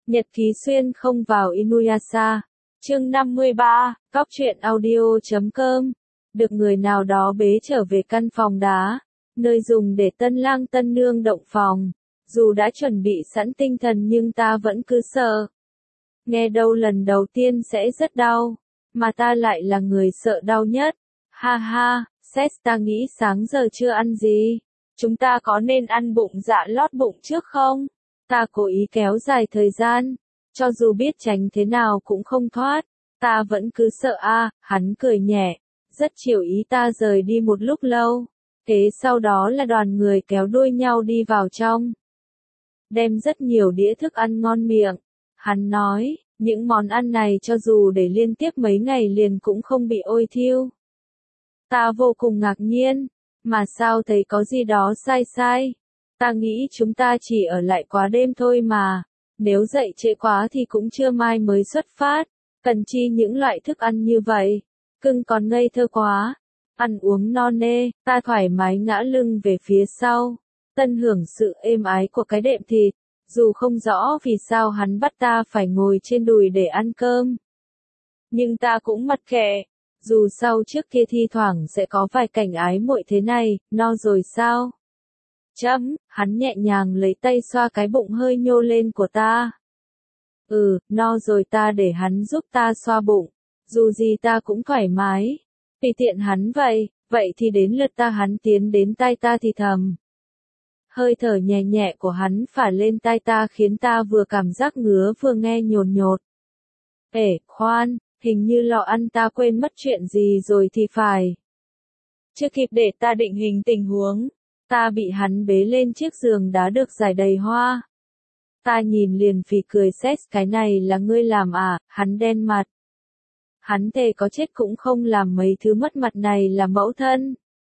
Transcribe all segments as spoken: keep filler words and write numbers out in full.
Nhật ký xuyên không vào Inuyasha. Chương năm mươi ba, Góc truyện audio chấm com. Được người nào đó bế trở về căn phòng đá, nơi dùng để tân lang tân nương động phòng. Dù đã chuẩn bị sẵn tinh thần nhưng ta vẫn cứ sợ. Nghe đâu lần đầu tiên sẽ rất đau, mà ta lại là người sợ đau nhất. Ha ha, Seth, ta nghĩ sáng giờ chưa ăn gì. Chúng ta có nên ăn bụng dạ lót bụng trước không? Ta cố ý kéo dài thời gian, cho dù biết tránh thế nào cũng không thoát, ta vẫn cứ sợ a. À, hắn cười nhẹ, rất chiều ý ta rời đi một lúc lâu. Thế sau đó là đoàn người kéo đuôi nhau đi vào trong. Đem rất nhiều đĩa thức ăn ngon miệng. Hắn nói, những món ăn này cho dù để liên tiếp mấy ngày liền cũng không bị ôi thiêu. Ta vô cùng ngạc nhiên, mà sao thấy có gì đó sai sai. Ta nghĩ chúng ta chỉ ở lại quá đêm thôi mà, nếu dậy trễ quá thì cũng trưa mai mới xuất phát, cần chi những loại thức ăn như vậy, cưng còn ngây thơ quá. Ăn uống no nê, ta thoải mái ngã lưng về phía sau, tận hưởng sự êm ái của cái đệm thịt, dù không rõ vì sao hắn bắt ta phải ngồi trên đùi để ăn cơm. Nhưng ta cũng mặc kệ, dù sau trước kia thi thoảng sẽ có vài cảnh ái muội thế này, no rồi sao? Chấm, hắn nhẹ nhàng lấy tay xoa cái bụng hơi nhô lên của ta. Ừ, no rồi, ta để hắn giúp ta xoa bụng, dù gì ta cũng thoải mái. Tùy tiện hắn vậy, vậy thì đến lượt ta. Hắn tiến đến tai ta thì thầm. Hơi thở nhẹ nhẹ của hắn phả lên tai ta khiến ta vừa cảm giác ngứa vừa nghe nhột nhột. Ê, khoan, hình như lò ăn ta quên mất chuyện gì rồi thì phải. Chưa kịp để ta định hình tình huống, ta bị hắn bế lên chiếc giường đá được rải đầy hoa. Ta nhìn liền phì cười, Seth, cái này là ngươi làm à? Hắn đen mặt. Hắn thề có chết cũng không làm mấy thứ mất mặt này là mẫu thân.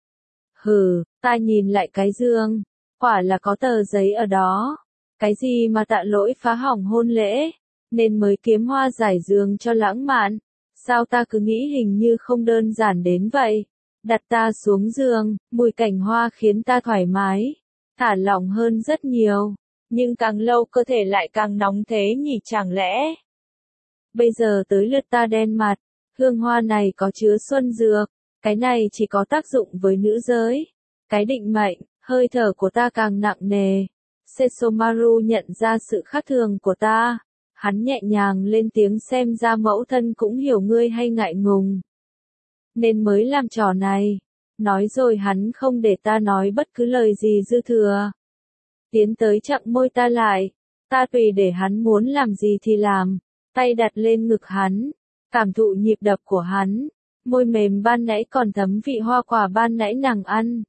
Hừ, ta nhìn lại cái giường, quả là có tờ giấy ở đó. Cái gì mà tạ lỗi phá hỏng hôn lễ, nên mới kiếm hoa giải giường cho lãng mạn. Sao ta cứ nghĩ hình như không đơn giản đến vậy. Đặt ta xuống giường, mùi cảnh hoa khiến ta thoải mái, thả lỏng hơn rất nhiều. Nhưng càng lâu cơ thể lại càng nóng thế nhỉ, chẳng lẽ? Bây giờ tới lượt ta đen mặt, hương hoa này có chứa xuân dược, cái này chỉ có tác dụng với nữ giới. Cái định mệnh, hơi thở của ta càng nặng nề. Sesomaru nhận ra sự khác thường của ta. Hắn nhẹ nhàng lên tiếng, xem ra mẫu thân cũng hiểu ngươi hay ngại ngùng, nên mới làm trò này. Nói rồi hắn không để ta nói bất cứ lời gì dư thừa. Tiến tới chặn môi ta lại. Ta tùy để hắn muốn làm gì thì làm. Tay đặt lên ngực hắn, cảm thụ nhịp đập của hắn. Môi mềm ban nãy còn thấm vị hoa quả ban nãy nàng ăn.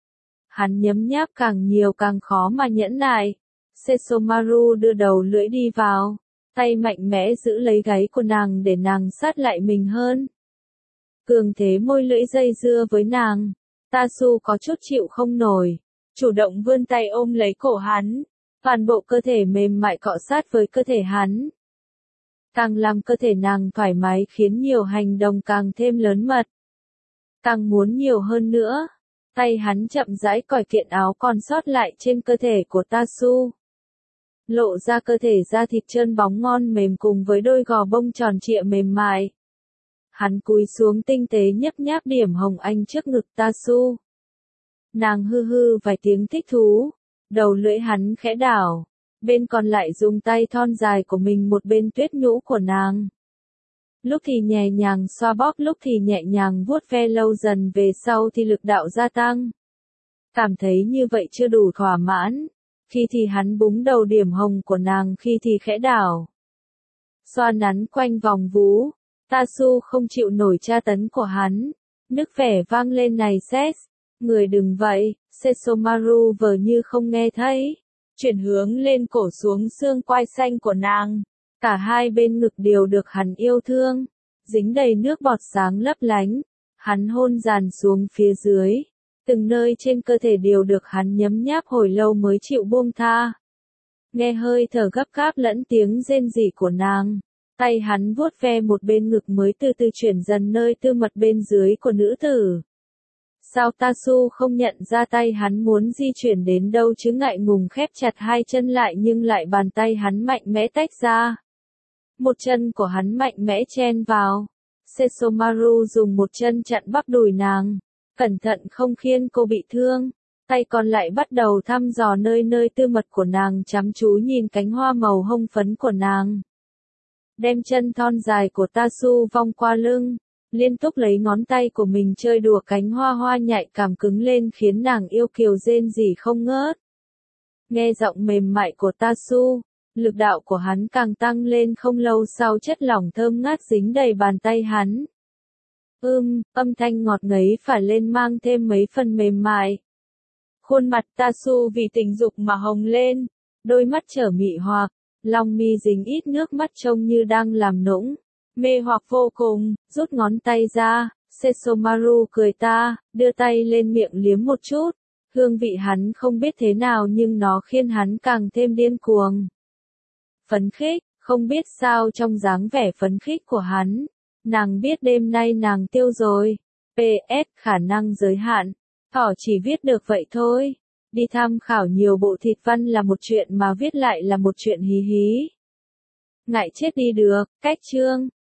Hắn nhấm nháp càng nhiều càng khó mà nhẫn nại. Sesomaru đưa đầu lưỡi đi vào, tay mạnh mẽ giữ lấy gáy của nàng để nàng sát lại mình hơn. Cường thế môi lưỡi dây dưa với nàng. Tasu có chút chịu không nổi, chủ động vươn tay ôm lấy cổ hắn, toàn bộ cơ thể mềm mại cọ sát với cơ thể hắn. Càng làm cơ thể nàng thoải mái khiến nhiều hành động càng thêm lớn mật. Càng muốn nhiều hơn nữa. Tay hắn chậm rãi cởi kiện áo còn sót lại trên cơ thể của Tasu. Lộ ra cơ thể da thịt trơn bóng ngon mềm cùng với đôi gò bông tròn trịa mềm mại. Hắn cúi xuống tinh tế nhấp nháp điểm hồng anh trước ngực Tasu. Nàng hư hư vài tiếng thích thú. Đầu lưỡi hắn khẽ đảo. Bên còn lại dùng tay thon dài của mình một bên tuyết nhũ của nàng. Lúc thì nhẹ nhàng xoa bóp, lúc thì nhẹ nhàng vuốt ve, lâu dần về sau thì lực đạo gia tăng. Cảm thấy như vậy chưa đủ thỏa mãn. Khi thì hắn búng đầu điểm hồng của nàng, khi thì khẽ đảo. Xoa nắn quanh vòng vú. Tasu không chịu nổi tra tấn của hắn. Nức vẻ vang lên, này Seth, người đừng vậy. Sesomaru vờ như không nghe thấy. Chuyển hướng lên cổ xuống xương quai xanh của nàng. Cả hai bên ngực đều được hắn yêu thương. Dính đầy nước bọt sáng lấp lánh. Hắn hôn dàn xuống phía dưới. Từng nơi trên cơ thể đều được hắn nhấm nháp hồi lâu mới chịu buông tha. Nghe hơi thở gấp gáp lẫn tiếng rên rỉ của nàng. Tay hắn vuốt ve một bên ngực mới từ từ chuyển dần nơi tư mật bên dưới của nữ tử. Sao Tasu không nhận ra tay hắn muốn di chuyển đến đâu chứ, ngại ngùng khép chặt hai chân lại, nhưng lại bàn tay hắn mạnh mẽ tách ra. Một chân của hắn mạnh mẽ chen vào. Sesomaru dùng một chân chặn bắp đùi nàng, cẩn thận không khiến cô bị thương. Tay còn lại bắt đầu thăm dò nơi nơi tư mật của nàng, chăm chú nhìn cánh hoa màu hồng phấn của nàng. Đem chân thon dài của Tasu vòng qua lưng, liên tục lấy ngón tay của mình chơi đùa cánh hoa hoa nhạy cảm cứng lên, khiến nàng yêu kiều rên rỉ không ngớt. Nghe giọng mềm mại của Tasu, lực đạo của hắn càng tăng lên, không lâu sau chất lỏng thơm ngát dính đầy bàn tay hắn. Ưm, âm thanh ngọt ngấy phả lên mang thêm mấy phần mềm mại. Khuôn mặt Tasu vì tình dục mà hồng lên, đôi mắt trở mị hoặc, lòng mi dính ít nước mắt trông như đang làm nũng, mê hoặc vô cùng, rút ngón tay ra, Sesomaru cười ta, đưa tay lên miệng liếm một chút, hương vị hắn không biết thế nào nhưng nó khiến hắn càng thêm điên cuồng. Phấn khích, không biết sao trong dáng vẻ phấn khích của hắn, nàng biết đêm nay nàng tiêu rồi. pê ét khả năng giới hạn. Thỏ chỉ viết được vậy thôi. Đi tham khảo nhiều bộ thịt văn là một chuyện mà viết lại là một chuyện hí hí. Ngại chết đi được, cách chương.